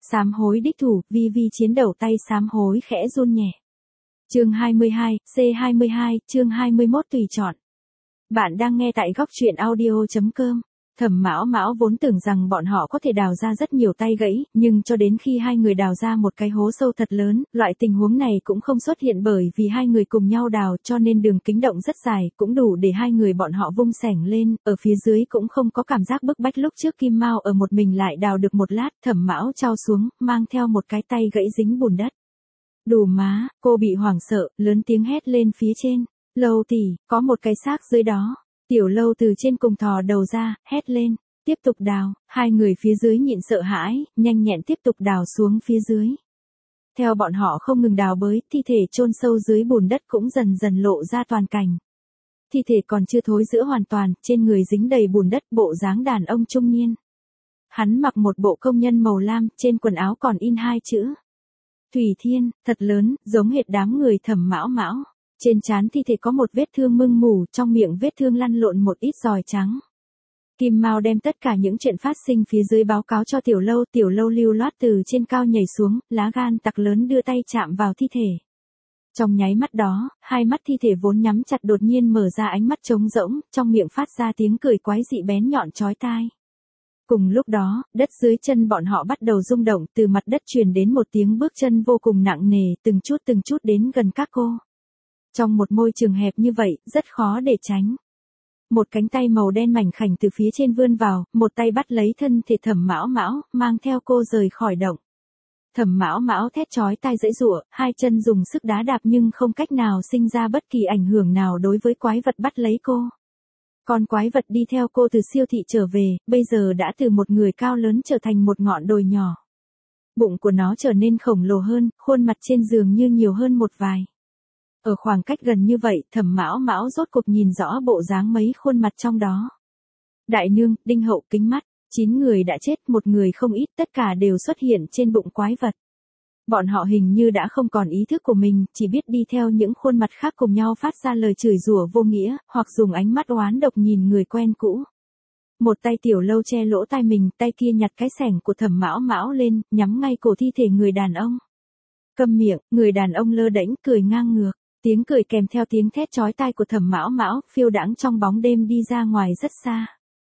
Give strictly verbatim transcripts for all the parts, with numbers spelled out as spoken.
Sám hối đích thủ, vi vi chiến đầu tay sám hối khẽ run nhẹ. Chương hai mươi hai, C hai mươi hai, chương hai mươi mốt tùy chọn. Bạn đang nghe tại góc truyện audio chấm com. Thẩm Mão Mão vốn tưởng rằng bọn họ có thể đào ra rất nhiều tay gãy, nhưng cho đến khi hai người đào ra một cái hố sâu thật lớn, loại tình huống này cũng không xuất hiện bởi vì hai người cùng nhau đào, cho nên đường kính động rất dài, cũng đủ để hai người bọn họ vung xẻng lên, ở phía dưới cũng không có cảm giác bức bách lúc trước Kim Mao ở một mình lại đào được một lát. Thẩm Mão chao xuống, mang theo một cái tay gãy dính bùn đất. Đù má, cô bị hoảng sợ, lớn tiếng hét lên phía trên. Lâu tỷ, có một cái xác dưới đó. Tiểu Lâu từ trên cùng thò đầu ra, hét lên, tiếp tục đào. Hai người phía dưới nhịn sợ hãi, nhanh nhẹn tiếp tục đào xuống phía dưới. Theo bọn họ không ngừng đào bới, thi thể chôn sâu dưới bùn đất cũng dần dần lộ ra toàn cảnh. Thi thể còn chưa thối rữa hoàn toàn, trên người dính đầy bùn đất, bộ dáng đàn ông trung niên. Hắn mặc một bộ công nhân màu lam, trên quần áo còn in hai chữ Thủy Thiên, thật lớn, giống hệt đám người Thẩm Mão Mão. Trên trán thi thể có một vết thương mưng mủ, trong miệng vết thương lăn lộn một ít giòi trắng. Kim Mao đem tất cả những chuyện phát sinh phía dưới báo cáo cho Tiểu Lâu, Tiểu Lâu lưu loát từ trên cao nhảy xuống, lá gan tặc lớn đưa tay chạm vào thi thể. Trong nháy mắt đó, hai mắt thi thể vốn nhắm chặt đột nhiên mở ra, ánh mắt trống rỗng, trong miệng phát ra tiếng cười quái dị bén nhọn chói tai. Cùng lúc đó, đất dưới chân bọn họ bắt đầu rung động, từ mặt đất truyền đến một tiếng bước chân vô cùng nặng nề, từng chút từng chút đến gần các cô. Trong một môi trường hẹp như vậy, rất khó để tránh. Một cánh tay màu đen mảnh khảnh từ phía trên vươn vào, một tay bắt lấy thân thể Thẩm Mão Mão, mang theo cô rời khỏi động. Thẩm Mão Mão thét chói tai giãy giụa, hai chân dùng sức đá đạp nhưng không cách nào sinh ra bất kỳ ảnh hưởng nào đối với quái vật bắt lấy cô. Con quái vật đi theo cô từ siêu thị trở về, bây giờ đã từ một người cao lớn trở thành một ngọn đồi nhỏ. Bụng của nó trở nên khổng lồ hơn, khuôn mặt trên giường như nhiều hơn một vài. Ở khoảng cách gần như vậy, Thẩm Mão Mão rốt cuộc nhìn rõ bộ dáng mấy khuôn mặt trong đó. Đại nương, Đinh Hậu, Kính Mắt, chín người đã chết, một người không ít, tất cả đều xuất hiện trên bụng quái vật. Bọn họ hình như đã không còn ý thức của mình, chỉ biết đi theo những khuôn mặt khác cùng nhau phát ra lời chửi rủa vô nghĩa, hoặc dùng ánh mắt oán độc nhìn người quen cũ. Một tay Tiểu Lâu che lỗ tai mình, tay kia nhặt cái xẻng của Thẩm Mão Mão lên, nhắm ngay cổ thi thể người đàn ông. Câm miệng, người đàn ông lơ đễnh cười ngang ngược. Tiếng cười kèm theo tiếng thét chói tai của Thẩm Mão Mão, phiêu đãng trong bóng đêm đi ra ngoài rất xa.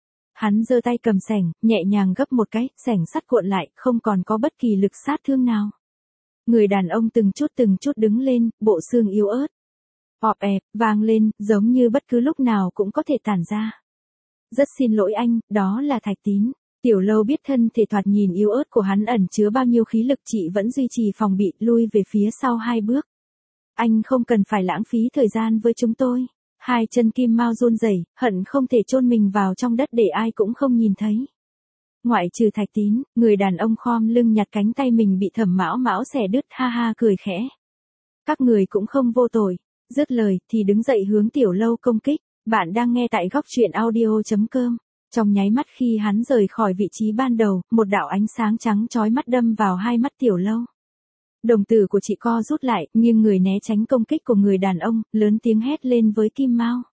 Hắn giơ tay cầm xẻng, nhẹ nhàng gấp một cái, xẻng sắt cuộn lại, không còn có bất kỳ lực sát thương nào. Người đàn ông từng chút từng chút đứng lên, bộ xương yếu ớt. Ọp ẹp, vang lên, giống như bất cứ lúc nào cũng có thể tản ra. Rất xin lỗi anh, đó là Thạch Tín. Tiểu Lâu biết thân thể thoạt nhìn yếu ớt của hắn ẩn chứa bao nhiêu khí lực, chị vẫn duy trì phòng bị, lui về phía sau hai bước. Anh không cần phải lãng phí thời gian với chúng tôi. Hai chân Kim Mao run rẩy, hận không thể chôn mình vào trong đất để ai cũng không nhìn thấy. Ngoại trừ Thạch Tín, người đàn ông khom lưng nhặt cánh tay mình bị Thẩm Mão Mão xẻ đứt, ha ha cười khẽ. Các người cũng không vô tội. Dứt lời thì đứng dậy hướng Tiểu Lâu công kích. Bạn đang nghe tại góc truyện audio chấm com. Trong nháy mắt khi hắn rời khỏi vị trí ban đầu, một đạo ánh sáng trắng chói mắt đâm vào hai mắt Tiểu Lâu. Đồng tử của chị co rút lại, nhưng người né tránh công kích của người đàn ông, lớn tiếng hét lên với Kim Mao.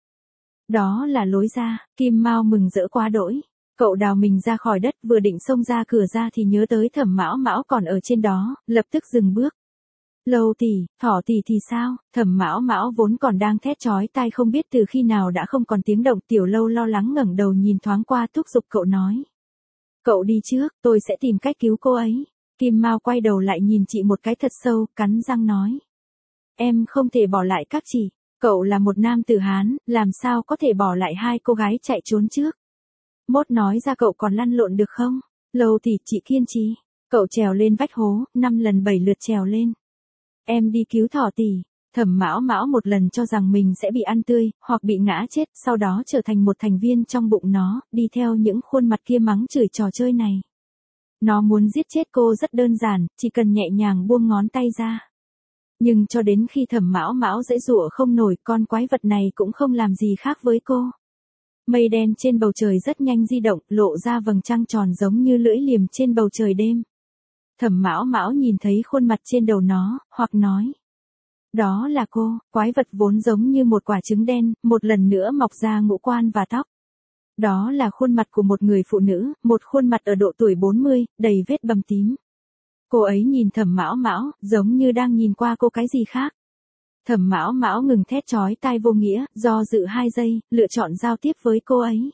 Đó là lối ra. Kim Mao mừng rỡ quá đỗi. Cậu đào mình ra khỏi đất, vừa định xông ra cửa ra thì nhớ tới Thẩm Mão Mão còn ở trên đó, lập tức dừng bước. Lâu tỷ, Thỏ tỷ thì sao? Thẩm Mão Mão vốn còn đang thét chói tai không biết từ khi nào đã không còn tiếng động. Tiểu Lâu lo lắng ngẩng đầu nhìn thoáng qua, thúc giục cậu nói. Cậu đi trước, tôi sẽ tìm cách cứu cô ấy. Kim Mao quay đầu lại nhìn chị một cái thật sâu, cắn răng nói. Em không thể bỏ lại các chị. Cậu là một nam tử Hán, làm sao có thể bỏ lại hai cô gái chạy trốn trước. Mốt nói ra cậu còn lăn lộn được không? Lâu thì chị kiên trì. Cậu trèo lên vách hố, năm lần bảy lượt trèo lên. Em đi cứu Thỏ tỷ. Thẩm Mão Mão một lần cho rằng mình sẽ bị ăn tươi, hoặc bị ngã chết, sau đó trở thành một thành viên trong bụng nó, đi theo những khuôn mặt kia mắng chửi trò chơi này. Nó muốn giết chết cô rất đơn giản, chỉ cần nhẹ nhàng buông ngón tay ra. Nhưng cho đến khi Thẩm Mão Mão giãy giụa không nổi, con quái vật này cũng không làm gì khác với cô. Mây đen trên bầu trời rất nhanh di động, lộ ra vầng trăng tròn giống như lưỡi liềm trên bầu trời đêm. Thẩm Mão Mão nhìn thấy khuôn mặt trên đầu nó, hoặc nói. Đó là cô. Quái vật vốn giống như một quả trứng đen, một lần nữa mọc ra ngũ quan và tóc. Đó là khuôn mặt của một người phụ nữ, một khuôn mặt ở độ tuổi bốn mươi, đầy vết bầm tím. Cô ấy nhìn Thẩm Mão Mão, giống như đang nhìn qua cô cái gì khác. Thẩm Mão Mão ngừng thét chói tai vô nghĩa, do dự hai giây, lựa chọn giao tiếp với cô ấy.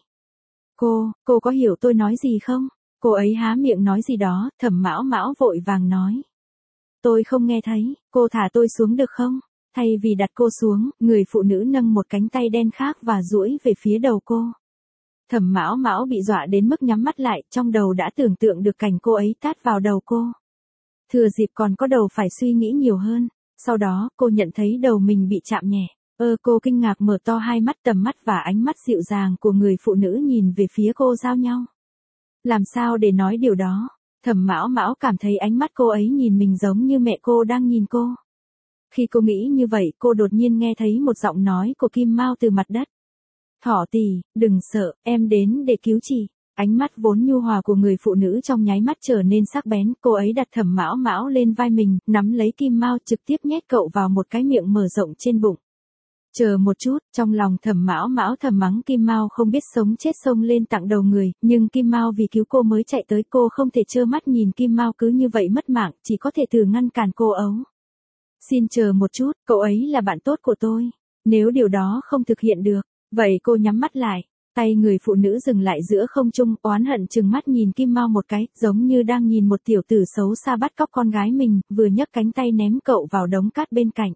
Cô, cô có hiểu tôi nói gì không? Cô ấy há miệng nói gì đó, Thẩm Mão Mão vội vàng nói. Tôi không nghe thấy, cô thả tôi xuống được không? Thay vì đặt cô xuống, người phụ nữ nâng một cánh tay đen khác và duỗi về phía đầu cô. Thẩm Mão Mão bị dọa đến mức nhắm mắt lại, trong đầu đã tưởng tượng được cảnh cô ấy tát vào đầu cô. Thừa dịp còn có đầu phải suy nghĩ nhiều hơn. Sau đó, cô nhận thấy đầu mình bị chạm nhẹ. Ơ cô kinh ngạc mở to hai mắt, tầm mắt và ánh mắt dịu dàng của người phụ nữ nhìn về phía cô giao nhau. Làm sao để nói điều đó? Thẩm Mão Mão cảm thấy ánh mắt cô ấy nhìn mình giống như mẹ cô đang nhìn cô. Khi cô nghĩ như vậy, cô đột nhiên nghe thấy một giọng nói của Kim Mao từ mặt đất. Thỏ tỷ, đừng sợ, em đến để cứu chị. Ánh mắt vốn nhu hòa của người phụ nữ trong nháy mắt trở nên sắc bén, cô ấy đặt Thẩm Mão Mão lên vai mình, nắm lấy Kim Mao trực tiếp nhét cậu vào một cái miệng mở rộng trên bụng. Chờ một chút, trong lòng Thẩm Mão Mão thầm mắng Kim Mao không biết sống chết xông lên tặng đầu người, nhưng Kim Mao vì cứu cô mới chạy tới, cô không thể trơ mắt nhìn Kim Mao cứ như vậy mất mạng, chỉ có thể thử ngăn cản cô ấu. Xin chờ một chút, cậu ấy là bạn tốt của tôi. Nếu điều đó không thực hiện được, vậy cô nhắm mắt lại. Tay người phụ nữ dừng lại giữa không trung, oán hận trừng mắt nhìn Kim Mao một cái, giống như đang nhìn một tiểu tử xấu xa bắt cóc con gái mình, vừa nhấc cánh tay ném cậu vào đống cát bên cạnh.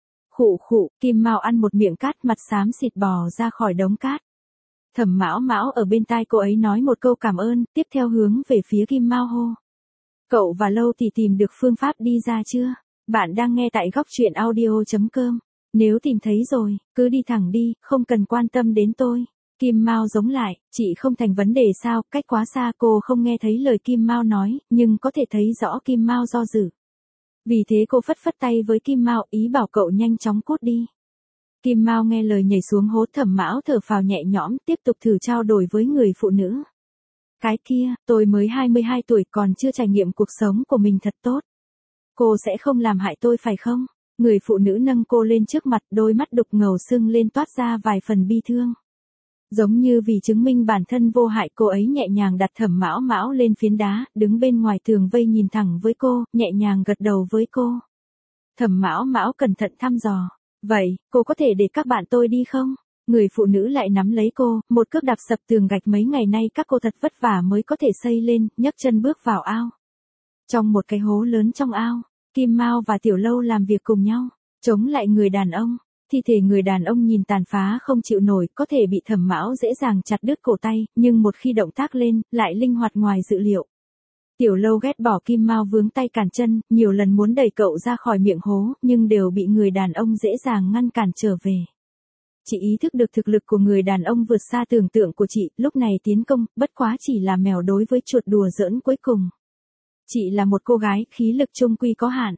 Khụ khụ, Kim Mao ăn một miệng cát, mặt xám xịt bò ra khỏi đống cát. Thẩm Mão Mão ở bên tai cô ấy nói một câu cảm ơn, tiếp theo hướng về phía Kim Mao hô. Cậu và Lâu thì tìm được phương pháp đi ra chưa? Bạn đang nghe tại góc truyện audio chấm com. Nếu tìm thấy rồi, cứ đi thẳng đi, không cần quan tâm đến tôi. Kim Mao giống lại, chị không thành vấn đề sao, cách quá xa cô không nghe thấy lời Kim Mao nói, nhưng có thể thấy rõ Kim Mao do dự. Vì thế cô phất phất tay với Kim Mao, ý bảo cậu nhanh chóng cút đi. Kim Mao nghe lời nhảy xuống hố. Thẩm Mão thở phào nhẹ nhõm, tiếp tục thử trao đổi với người phụ nữ. Cái kia, tôi mới hai mươi hai tuổi còn chưa trải nghiệm cuộc sống của mình thật tốt. Cô sẽ không làm hại tôi phải không? Người phụ nữ nâng cô lên trước mặt, đôi mắt đục ngầu sưng lên toát ra vài phần bi thương. Giống như vì chứng minh bản thân vô hại, cô ấy nhẹ nhàng đặt Thẩm Mão Mão lên phiến đá, đứng bên ngoài tường vây nhìn thẳng với cô, nhẹ nhàng gật đầu với cô. Thẩm Mão Mão cẩn thận thăm dò. Vậy, cô có thể để các bạn tôi đi không? Người phụ nữ lại nắm lấy cô, một cước đạp sập tường gạch mấy ngày nay các cô thật vất vả mới có thể xây lên, nhấc chân bước vào ao. Trong một cái hố lớn trong ao, Kim Mao và Tiểu Lâu làm việc cùng nhau, chống lại người đàn ông. Thi thể người đàn ông nhìn tàn phá không chịu nổi, có thể bị Thẩm Mão dễ dàng chặt đứt cổ tay, nhưng một khi động tác lên, lại linh hoạt ngoài dự liệu. Tiểu Lâu ghét bỏ Kim Mao vướng tay cản chân, nhiều lần muốn đẩy cậu ra khỏi miệng hố, nhưng đều bị người đàn ông dễ dàng ngăn cản trở về. Chị ý thức được thực lực của người đàn ông vượt xa tưởng tượng của chị, lúc này tiến công, bất quá chỉ là mèo đối với chuột đùa giỡn cuối cùng. Chị là một cô gái, khí lực chung quy có hạn.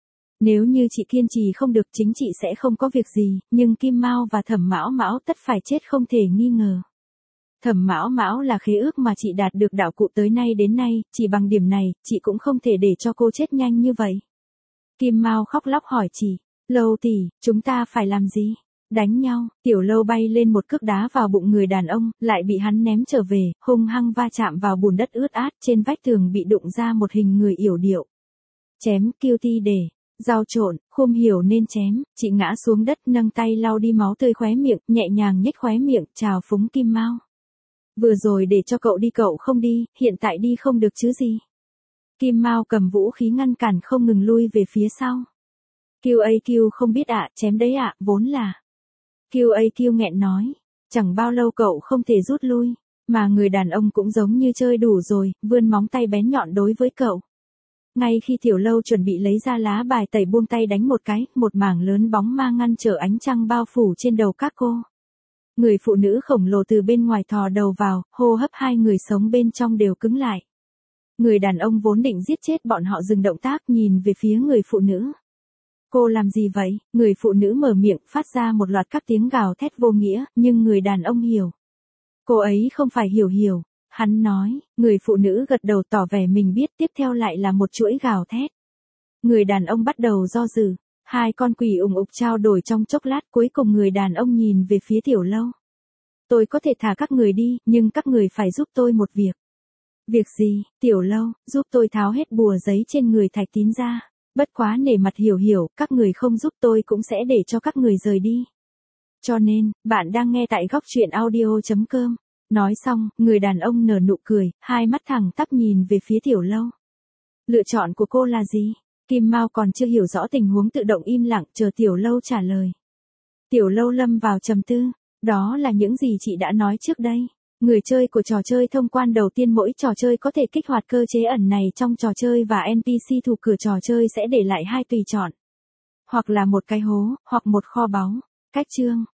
Nếu như chị kiên trì không được, chính chị sẽ không có việc gì, nhưng Kim Mao và Thẩm Mão Mão tất phải chết không thể nghi ngờ. Thẩm Mão Mão là khế ước mà chị đạt được đạo cụ tới nay đến nay, chỉ bằng điểm này, chị cũng không thể để cho cô chết nhanh như vậy. Kim Mao khóc lóc hỏi chị, Lâu tỷ, chúng ta phải làm gì? Đánh nhau. Tiểu Lâu bay lên một cước đá vào bụng người đàn ông, lại bị hắn ném trở về, hung hăng va chạm vào bùn đất ướt át, trên vách tường bị đụng ra một hình người yểu điệu. Chém, kêu ti để. Dao trộn, không hiểu nên chém, chị ngã xuống đất nâng tay lau đi máu tươi khóe miệng, nhẹ nhàng nhếch khóe miệng, chào phúng Kim Mao. Vừa rồi để cho cậu đi cậu không đi, hiện tại đi không được chứ gì. Kim Mao cầm vũ khí ngăn cản không ngừng lui về phía sau. Kiêu A Kiêu không biết ạ, chém đấy ạ, vốn là. Kiêu A Kiêu nghẹn nói, chẳng bao lâu cậu không thể rút lui, mà người đàn ông cũng giống như chơi đủ rồi, vươn móng tay bén nhọn đối với cậu. Ngay khi Tiểu Lâu chuẩn bị lấy ra lá bài tẩy buông tay đánh một cái, một mảng lớn bóng ma ngăn trở ánh trăng bao phủ trên đầu các cô. Người phụ nữ khổng lồ từ bên ngoài thò đầu vào, hô hấp hai người sống bên trong đều cứng lại. Người đàn ông vốn định giết chết bọn họ dừng động tác nhìn về phía người phụ nữ. Cô làm gì vậy? Người phụ nữ mở miệng phát ra một loạt các tiếng gào thét vô nghĩa, nhưng người đàn ông hiểu. Cô ấy không phải hiểu hiểu. Hắn nói, người phụ nữ gật đầu tỏ vẻ mình biết, tiếp theo lại là một chuỗi gào thét. Người đàn ông bắt đầu do dự, hai con quỷ ùng ục trao đổi trong chốc lát, cuối cùng người đàn ông nhìn về phía Tiểu Lâu. Tôi có thể thả các người đi, nhưng các người phải giúp tôi một việc. Việc gì, Tiểu Lâu, giúp tôi tháo hết bùa giấy trên người Thạch Tín ra. Bất quá nể mặt Hiểu Hiểu, các người không giúp tôi cũng sẽ để cho các người rời đi. Cho nên, bạn đang nghe tại góc truyện audio.com. Nói xong, người đàn ông nở nụ cười, hai mắt thẳng tắp nhìn về phía Tiểu Lâu. Lựa chọn của cô là gì? Kim Mao còn chưa hiểu rõ tình huống tự động im lặng chờ Tiểu Lâu trả lời. Tiểu Lâu lâm vào trầm tư, đó là những gì chị đã nói trước đây. Người chơi của trò chơi thông quan đầu tiên mỗi trò chơi có thể kích hoạt cơ chế ẩn này trong trò chơi và en pê xê thủ cửa trò chơi sẽ để lại hai tùy chọn. Hoặc là một cái hố, hoặc một kho báu. Cách chương